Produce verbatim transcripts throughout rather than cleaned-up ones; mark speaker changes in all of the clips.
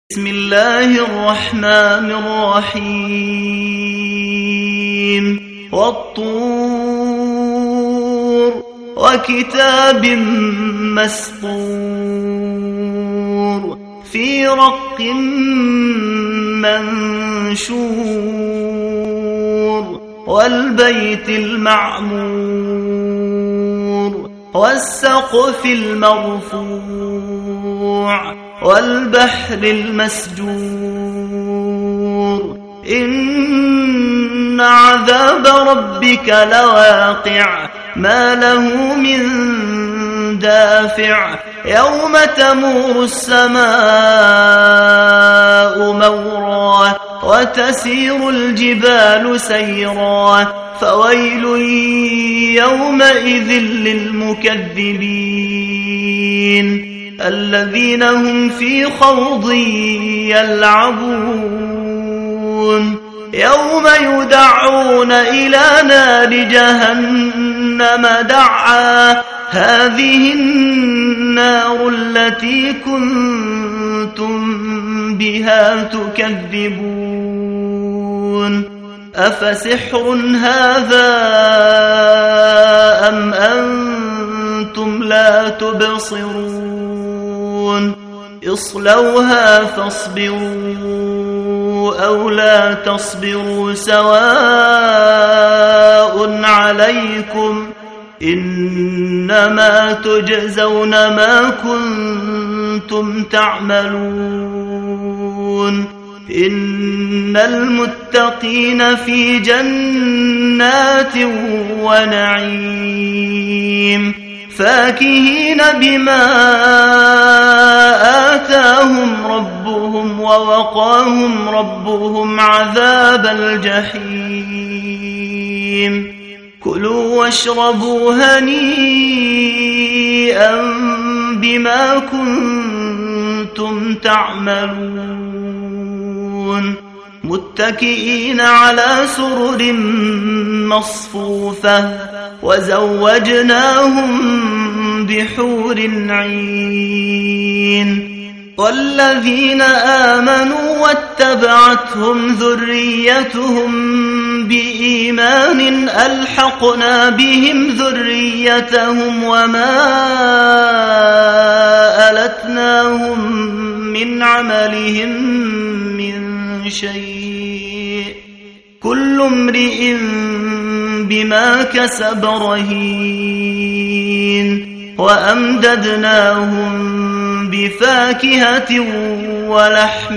Speaker 1: بسم الله الرحمن الرحيم والطور وكتاب مسطور في رق منشور والبيت المعمور والسقف المرفوع والبحر المسجور إن عذاب ربك لواقع ما له من دافع يوم تمور السماء مورا وتسير الجبال سيرا فويل يومئذ للمكذبين الذين هم في خوض يلعبون يوم يدعون إلى نار جهنم دعا هذه النار التي كنتم بها تكذبون أفسحر هذا أم أنتم لا تبصرون اصلوها فاصبروا أو لا تصبروا سواء عليكم إنما تجزون ما كنتم تعملون إن المتقين في جنات ونعيم فاكهين بما آتاهم ربهم ووقاهم ربهم عذاب الجحيم كلوا واشربوا هنيئا بما كنتم تعملون متكئين على سرر مصفوفة وزوجناهم بحور عين والذين آمنوا واتبعتهم ذريتهم بإيمان ألحقنا بهم ذريتهم وما ألتناهم من عملهم من شيء كل امرئ بما كسب رهين وأمددناهم بفاكهة ولحم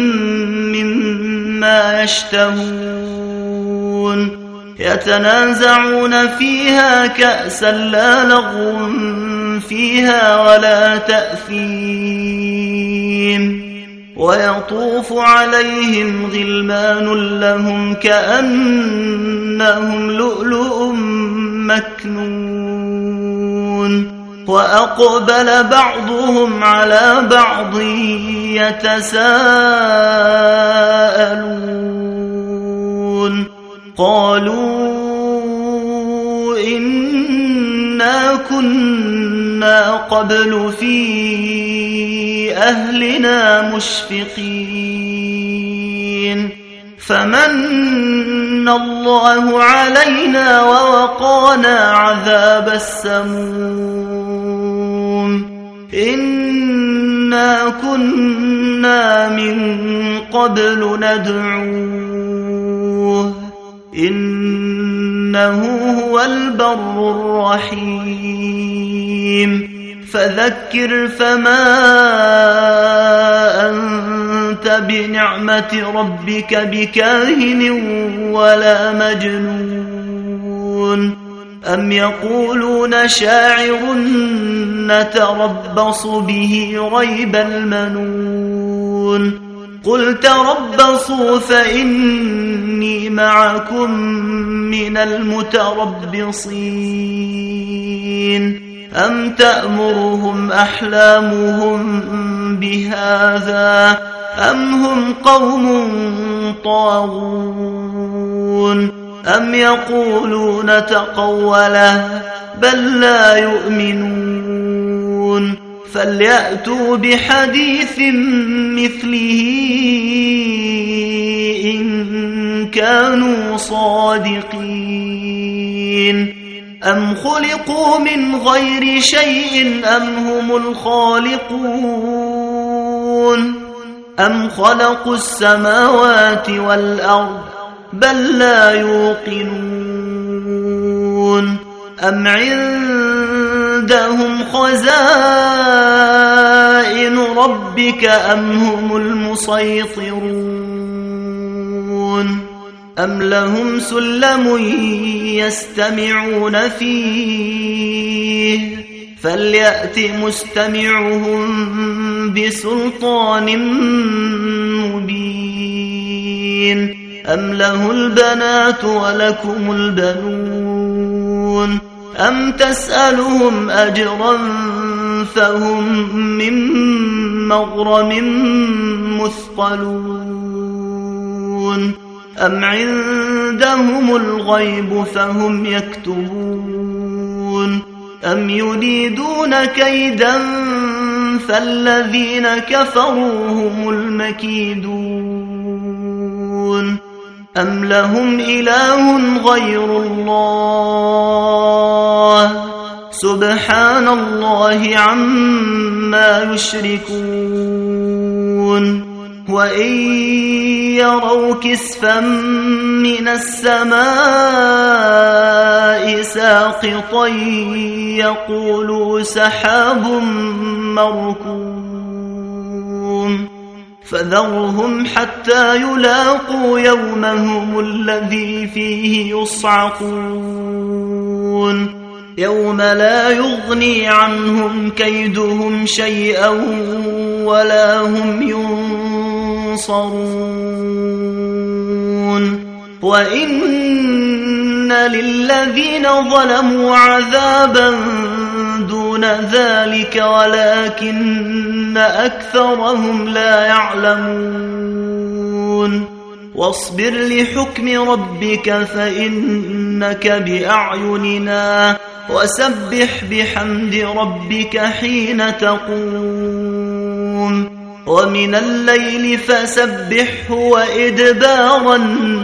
Speaker 1: مما يشتهون يتنازعون فيها كأسا لا لغو فيها ولا تأثيم ويطوف عليهم غلمان لهم كأنهم لؤلؤ مكنون وأقبل بعضهم على بعض يتساءلون قالوا إنا كنا قبل في أهلنا مشفقين فمن الله علينا ووقانا عذاب السموم إنا كنا من قبل ندعوه إنه هو البر الرحيم فذكر فما أنت بنعمة ربك بكاهن ولا مجنون أم يقولون شاعر نتربص به ريب المنون قل تربصوا فإني معكم من المتربصين أم تأمرهم أحلامهم بهذا أم هم قوم طاغون أم يقولون تقوله بل لا يؤمنون فليأتوا بحديث مثله إن كانوا صادقين أم خلقوا من غير شيء أم هم الخالقون أم خلقوا السماوات والأرض بل لا يوقنون أم عندهم خزائن ربك أم هم المسيطرون أم لهم سلم يستمعون فيه فليأت مستمعهم بسلطان مبين أم له البنات ولكم البنون أم تسألهم أجرا فهم من مغرم مثقلون أم عندهم الغيب فهم يكتبون أم يريدون كيدا فالذين كفروا هم المكيدون أم لهم إله غير الله سبحان الله عما يشركون وإن يروا كسفا من السماء ساقطا يقولوا سحاب مركوم فذرهم حتى يلاقوا يومهم الذي فيه يصعقون يوم لا يغني عنهم كيدهم شيئا ولا هم ينصرون وإن للذين ظلموا عذابا دون ذلك ولكن أكثرهم لا يعلمون واصبر لحكم ربك فإنك بأعيننا وسبح بحمد ربك حين تقوم ومن الليل فسبحه وإدبار النجوم